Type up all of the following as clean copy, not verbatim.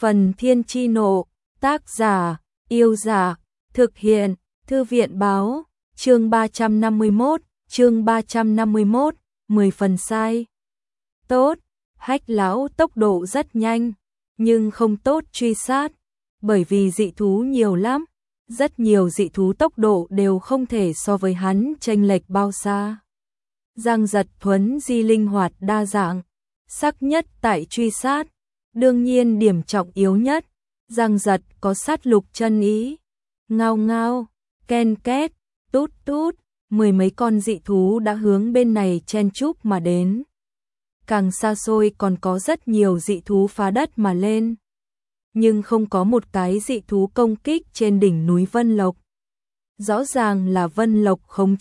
Phần Thiên Chi Nộ, tác giả, Yêu Giả, thực hiện, Thư viện Báo, chương 351, 10 phần sai. Tốt, Hách lão tốc độ rất nhanh, nhưng không tốt truy sát, bởi vì dị thú nhiều lắm, rất nhiều dị thú tốc độ đều không thể so với hắn chênh lệch bao xa. Giang Giật thuấn di linh hoạt đa dạng, sắc nhất tại truy sát, đương nhiên điểm trọng yếu nhất, Giang Giật có sát lục chân ý. Ngao ngao, ken két, tút tút, mười mấy con dị thú đã hướng bên này chen chúc mà đến. Càng xa xôi còn có rất nhiều dị thú phá đất mà lên, nhưng không có một cái dị thú công kích trên đỉnh núi Vân Lộc. Rõ ràng là Vân Lộc khống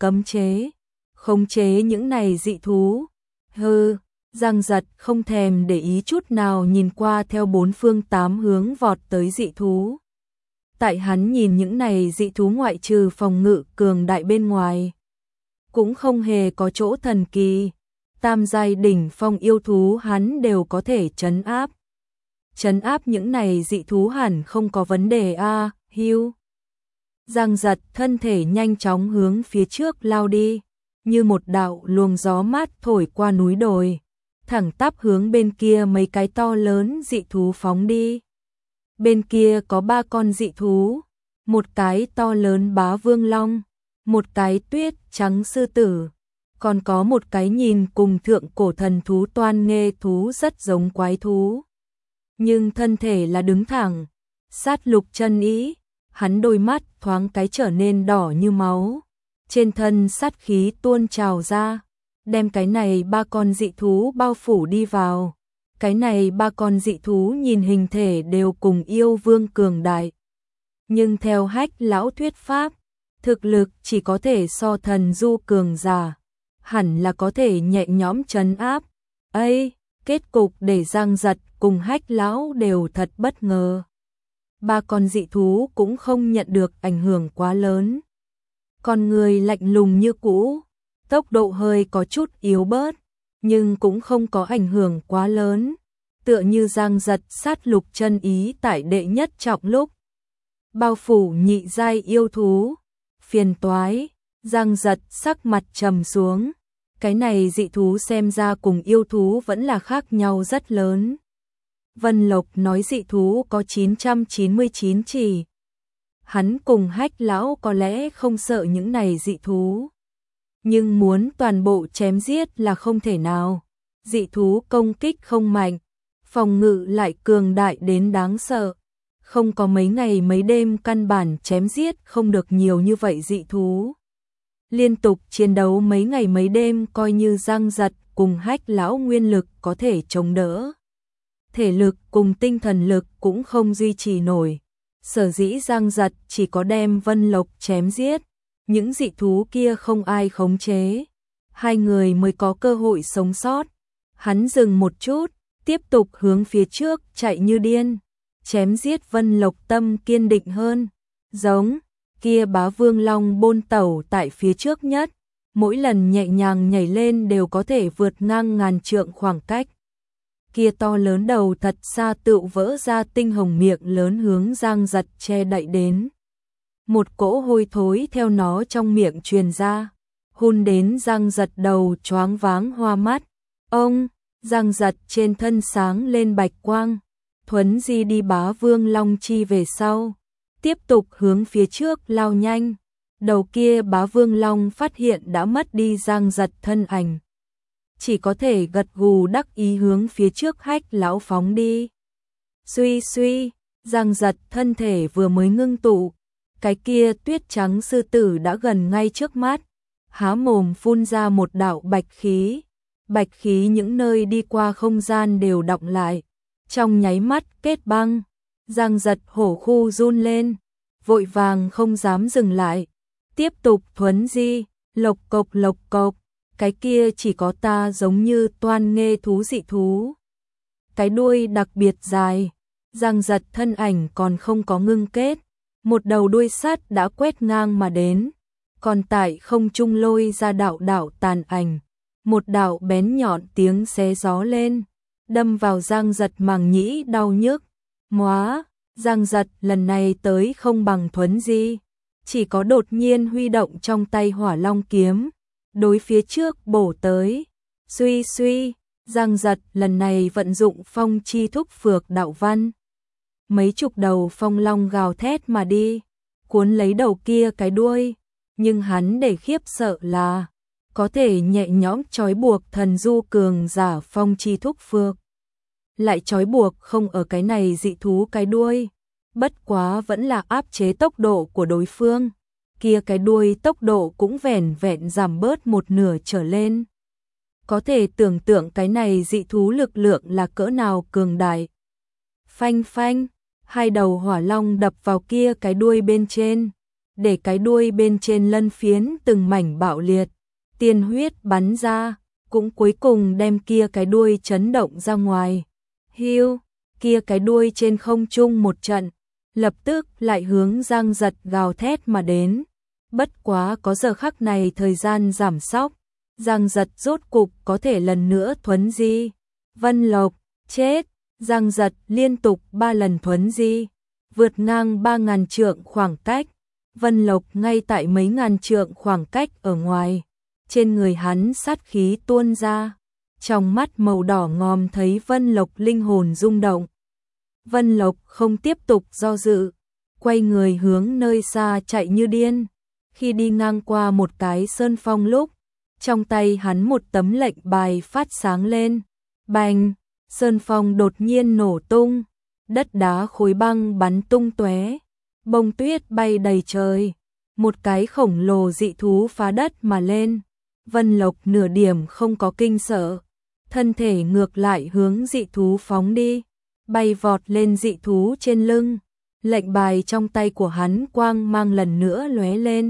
chế những này dị thú. Hừ, Giang Giật không thèm để ý chút nào nhìn qua theo bốn phương tám hướng vọt tới dị thú. Tại hắn nhìn những này dị thú ngoại trừ phòng ngự cường đại bên ngoài, cũng không hề có chỗ thần kỳ. Tam giai đỉnh phong yêu thú hắn đều có thể trấn áp. Trấn áp những này dị thú hẳn không có vấn đề a. Hưu. Giang Giật thân thể nhanh chóng hướng phía trước lao đi, như một đạo luồng gió mát thổi qua núi đồi, thẳng tắp hướng bên kia mấy cái to lớn dị thú phóng đi. Bên kia có 3 con dị thú, một cái to lớn bá vương long, một cái tuyết trắng sư tử, còn có một cái nhìn cùng thượng cổ thần thú toan nghê thú rất giống quái thú. Nhưng thân thể là đứng thẳng, sát lục chân ý, hắn đôi mắt thoáng cái trở nên đỏ như máu, trên thân sát khí tuôn trào ra, đem cái này 3 con dị thú bao phủ đi vào. Cái này 3 con dị thú nhìn hình thể đều cùng yêu vương cường đại, nhưng theo Hách lão thuyết pháp, thực lực chỉ có thể so thần du cường giả, hẳn là có thể nhẹ nhõm trấn áp. Ây, kết cục để Giang Giật cùng Hách lão đều thật bất ngờ. 3 con dị thú cũng không nhận được ảnh hưởng quá lớn. Con người lạnh lùng như cũ, tốc độ hơi có chút yếu bớt, nhưng cũng không có ảnh hưởng quá lớn, tựa như Giang Giật sát lục chân ý tại đệ nhất trọng lúc bao phủ nhị giai yêu thú. Phiền toái, Giang Giật sắc mặt trầm xuống, cái này dị thú xem ra cùng yêu thú vẫn là khác nhau rất lớn. Vân Lộc nói dị thú có 999 chỉ. Hắn cùng Hách lão có lẽ không sợ những này dị thú, nhưng muốn toàn bộ chém giết là không thể nào. Dị thú công kích không mạnh, phòng ngự lại cường đại đến đáng sợ. Không có mấy ngày mấy đêm căn bản chém giết không được nhiều như vậy dị thú. Liên tục chiến đấu mấy ngày mấy đêm coi như Giang Giật cùng Hách lão nguyên lực có thể chống đỡ. Thể lực cùng tinh thần lực cũng không duy trì nổi. Sở dĩ Giang Giật chỉ có đem Vân Lộc chém giết, những dị thú kia không ai khống chế, 2 người mới có cơ hội sống sót. Hắn dừng một chút, tiếp tục hướng phía trước chạy như điên, chém giết Vân Lộc tâm kiên định hơn. Giống, kia bá vương long bôn tẩu tại phía trước nhất, mỗi lần nhẹ nhàng nhảy lên đều có thể vượt ngang ngàn trượng khoảng cách. Kia to lớn đầu thật xa tựu vỡ ra tinh hồng miệng lớn hướng Giang Giật che đậy đến. Một cỗ hôi thối theo nó trong miệng truyền ra, hun đến Giang Giật đầu choáng váng hoa mắt. Ông, Giang Giật trên thân sáng lên bạch quang, thuấn di đi bá vương long chi về sau, tiếp tục hướng phía trước lao nhanh. Đầu kia bá vương long phát hiện đã mất đi Giang Giật thân ảnh, chỉ có thể gật gù đắc ý hướng phía trước Hách lão phóng đi. Suy suy, Giang Giật thân thể vừa mới ngưng tụ, cái kia tuyết trắng sư tử đã gần ngay trước mắt, há mồm phun ra một đạo bạch khí những nơi đi qua không gian đều đọng lại, trong nháy mắt kết băng. Giang Giật hổ khu run lên, vội vàng không dám dừng lại, tiếp tục thuấn di. Lộc cộc, cái kia chỉ có ta giống như toan nghê thú dị thú, cái đuôi đặc biệt dài. Giang Giật thân ảnh còn không có ngưng kết, một đầu đuôi sắt đã quét ngang mà đến, còn tại không trung lôi ra đạo đạo tàn ảnh, một đạo bén nhọn tiếng xé gió lên, đâm vào Giang Giật màng nhĩ đau nhức. Móa, Giang Giật lần này tới không bằng Thuấn Di, chỉ có đột nhiên huy động trong tay Hỏa Long kiếm, đối phía trước bổ tới. Suy suy, Giang Giật lần này vận dụng phong chi thúc phược đạo văn. Mấy chục đầu phong long gào thét mà đi, cuốn lấy đầu kia cái đuôi, nhưng hắn để khiếp sợ là có thể nhẹ nhõm trói buộc thần du cường giả phong chi thúc phược. Lại trói buộc không ở cái này dị thú cái đuôi, bất quá vẫn là áp chế tốc độ của đối phương, kia cái đuôi tốc độ cũng vẻn vẹn giảm bớt một nửa trở lên. Có thể tưởng tượng cái này dị thú lực lượng là cỡ nào cường đại. Phanh phanh, hai đầu hỏa long đập vào kia cái đuôi bên trên, để cái đuôi bên trên lân phiến từng mảnh bạo liệt, tiên huyết bắn ra, cũng cuối cùng đem kia cái đuôi chấn động ra ngoài. Hiu, kia cái đuôi trên không trung một trận, lập tức lại hướng Giang Giật gào thét mà đến. Bất quá có giờ khắc này thời gian giảm sóc, Giang Giật rốt cục có thể lần nữa thuấn di. Vân Lộc, chết, Giang Giật liên tục 3 lần thuấn di, vượt ngang 3.000 trượng khoảng cách. Vân Lộc ngay tại mấy ngàn trượng khoảng cách ở ngoài, trên người hắn sát khí tuôn ra, trong mắt màu đỏ ngòm thấy Vân Lộc linh hồn rung động. Vân Lộc không tiếp tục do dự, quay người hướng nơi xa chạy như điên. Khi đi ngang qua một cái sơn phong lúc, trong tay hắn một tấm lệnh bài phát sáng lên. Bành, sơn phong đột nhiên nổ tung, đất đá khối băng bắn tung tóe, bông tuyết bay đầy trời, một cái khổng lồ dị thú phá đất mà lên. Vân Lộc nửa điểm không có kinh sợ, thân thể ngược lại hướng dị thú phóng đi, bay vọt lên dị thú trên lưng. Lệnh bài trong tay của hắn quang mang lần nữa lóe lên.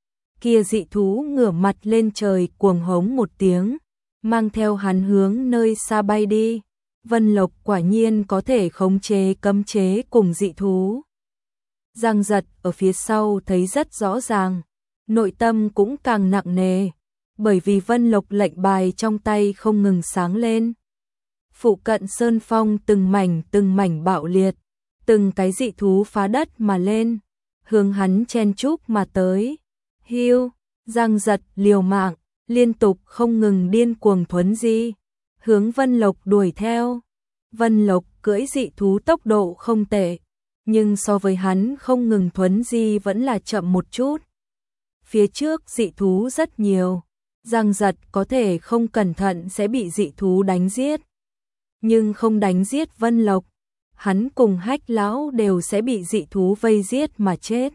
Kia dị thú ngửa mặt lên trời cuồng hống một tiếng, mang theo hắn hướng nơi xa bay đi. Vân Lộc quả nhiên có thể khống chế cấm chế cùng dị thú. Giang Giật ở phía sau thấy rất rõ ràng, nội tâm cũng càng nặng nề, bởi vì Vân Lộc lệnh bài trong tay không ngừng sáng lên. Phụ cận sơn phong từng mảnh bạo liệt, từng cái dị thú phá đất mà lên, hướng hắn chen chúc mà tới. Hiu, Giang Giật liều mạng, liên tục không ngừng điên cuồng thuấn di, hướng Vân Lộc đuổi theo. Vân Lộc cưỡi dị thú tốc độ không tệ, nhưng so với hắn không ngừng thuấn di vẫn là chậm một chút. Phía trước dị thú rất nhiều, Giang Giật có thể không cẩn thận sẽ bị dị thú đánh giết. Nhưng không đánh giết Vân Lộc, hắn cùng Hách lão đều sẽ bị dị thú vây giết mà chết.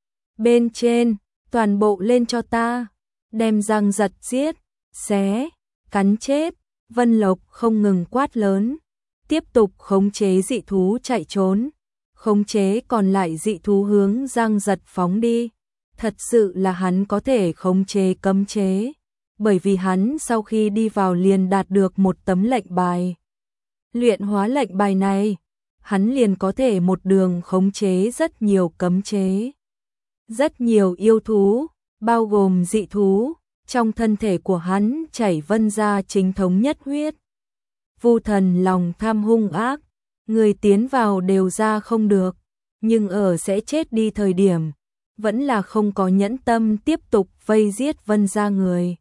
Bên trên, toàn bộ lên cho ta, đem Giang Giật giết, xé, cắn chết. Vân Lộc không ngừng quát lớn, tiếp tục khống chế dị thú chạy trốn, khống chế còn lại dị thú hướng Giang Giật phóng đi. Thật sự là hắn có thể khống chế cấm chế, bởi vì hắn sau khi đi vào liền đạt được một tấm lệnh bài. Luyện hóa lệnh bài này, hắn liền có thể một đường khống chế rất nhiều cấm chế. Rất nhiều yêu thú, bao gồm dị thú, trong thân thể của hắn chảy vân ra chính thống nhất huyết. Vu thần lòng tham hung ác, người tiến vào đều ra không được, nhưng ở sẽ chết đi thời điểm, vẫn là không có nhẫn tâm tiếp tục vây giết vân gia người.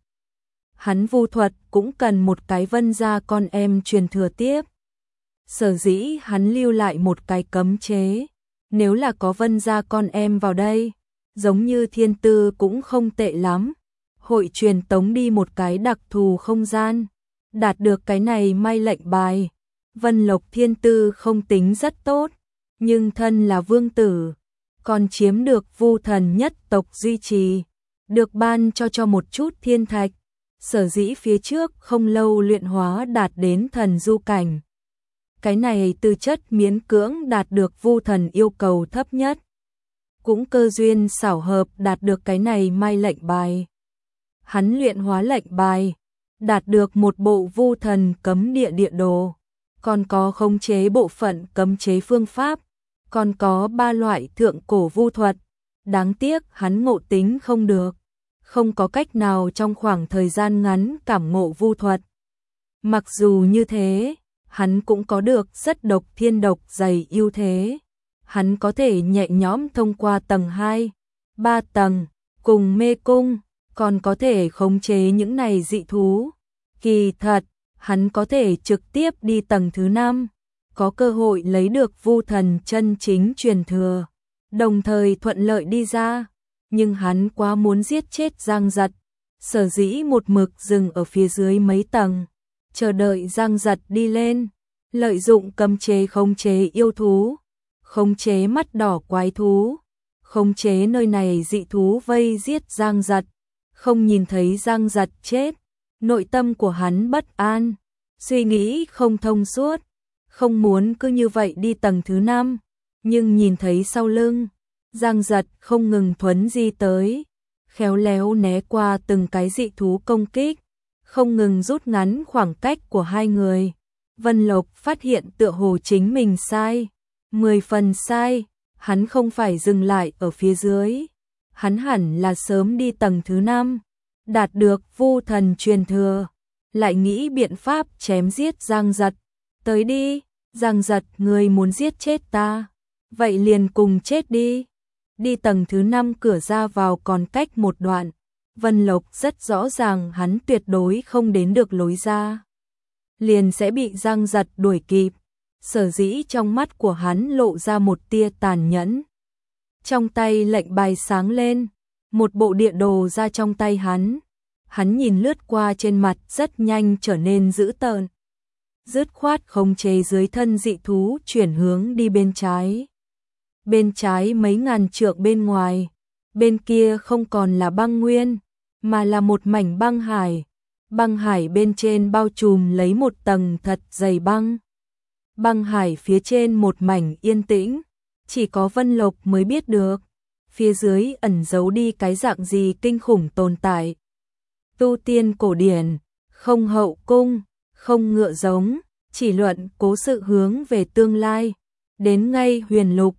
Hắn vu thuật cũng cần một cái vân gia con em truyền thừa tiếp. Sở dĩ hắn lưu lại một cái cấm chế, nếu là có vân gia con em vào đây, giống như thiên tư cũng không tệ lắm. Hội truyền tống đi một cái đặc thù không gian, đạt được cái này may lệnh bài. Vân Lộc thiên tư không tính rất tốt, nhưng thân là vương tử, còn chiếm được vu thần nhất tộc duy trì, được ban cho một chút thiên thạch. Sở dĩ phía trước không lâu luyện hóa đạt đến thần du cảnh. Cái này tư chất miễn cưỡng đạt được vu thần yêu cầu thấp nhất. Cũng cơ duyên xảo hợp đạt được cái này may lệnh bài. Hắn luyện hóa lệnh bài, đạt được một bộ vu thần cấm địa địa đồ, còn có khống chế bộ phận cấm chế phương pháp, còn có 3 loại thượng cổ vu thuật. Đáng tiếc hắn ngộ tính không được, không có cách nào trong khoảng thời gian ngắn cảm ngộ vu thuật. Mặc dù như thế, hắn cũng có được rất độc thiên độc dày ưu thế. Hắn có thể nhẹ nhõm thông qua tầng 2, 3 tầng, cùng mê cung, còn có thể khống chế những này dị thú. Kỳ thật, hắn có thể trực tiếp đi tầng thứ 5, có cơ hội lấy được vu thần chân chính truyền thừa, đồng thời thuận lợi đi ra. Nhưng hắn quá muốn giết chết Giang Giật, sở dĩ một mực dừng ở phía dưới mấy tầng, chờ đợi Giang Giật đi lên, lợi dụng cấm chế khống chế yêu thú, khống chế mắt đỏ quái thú, khống chế nơi này dị thú vây giết Giang Giật, không nhìn thấy Giang Giật chết, nội tâm của hắn bất an, suy nghĩ không thông suốt, không muốn cứ như vậy đi tầng thứ 5, nhưng nhìn thấy sau lưng, Giang Giật không ngừng thuấn di tới, khéo léo né qua từng cái dị thú công kích, không ngừng rút ngắn khoảng cách của hai người. Vân Lộc phát hiện tựa hồ chính mình sai, 10 phần sai, hắn không phải dừng lại ở phía dưới, hắn hẳn là sớm đi tầng thứ 5, đạt được vu thần truyền thừa, lại nghĩ biện pháp chém giết Giang Giật. Tới đi, Giang Giật, người muốn giết chết ta, vậy liền cùng chết đi. Đi tầng thứ 5 cửa ra vào còn cách một đoạn, Vân Lộc rất rõ ràng hắn tuyệt đối không đến được lối ra, liền sẽ bị Giang Giật đuổi kịp, sở dĩ trong mắt của hắn lộ ra một tia tàn nhẫn. Trong tay lệnh bài sáng lên, một bộ địa đồ ra trong tay hắn nhìn lướt qua trên mặt rất nhanh trở nên dữ tợn. Dứt khoát khống chế dưới thân dị thú chuyển hướng đi bên trái. Bên trái mấy ngàn trượng bên ngoài, bên kia không còn là băng nguyên, mà là một mảnh băng hải. Băng hải bên trên bao trùm lấy một tầng thật dày băng. Băng hải phía trên một mảnh yên tĩnh, chỉ có Vân Lộc mới biết được, phía dưới ẩn giấu đi cái dạng gì kinh khủng tồn tại. Tu tiên cổ điển, không hậu cung, không ngựa giống, chỉ luận cố sự hướng về tương lai, đến ngay huyền lục,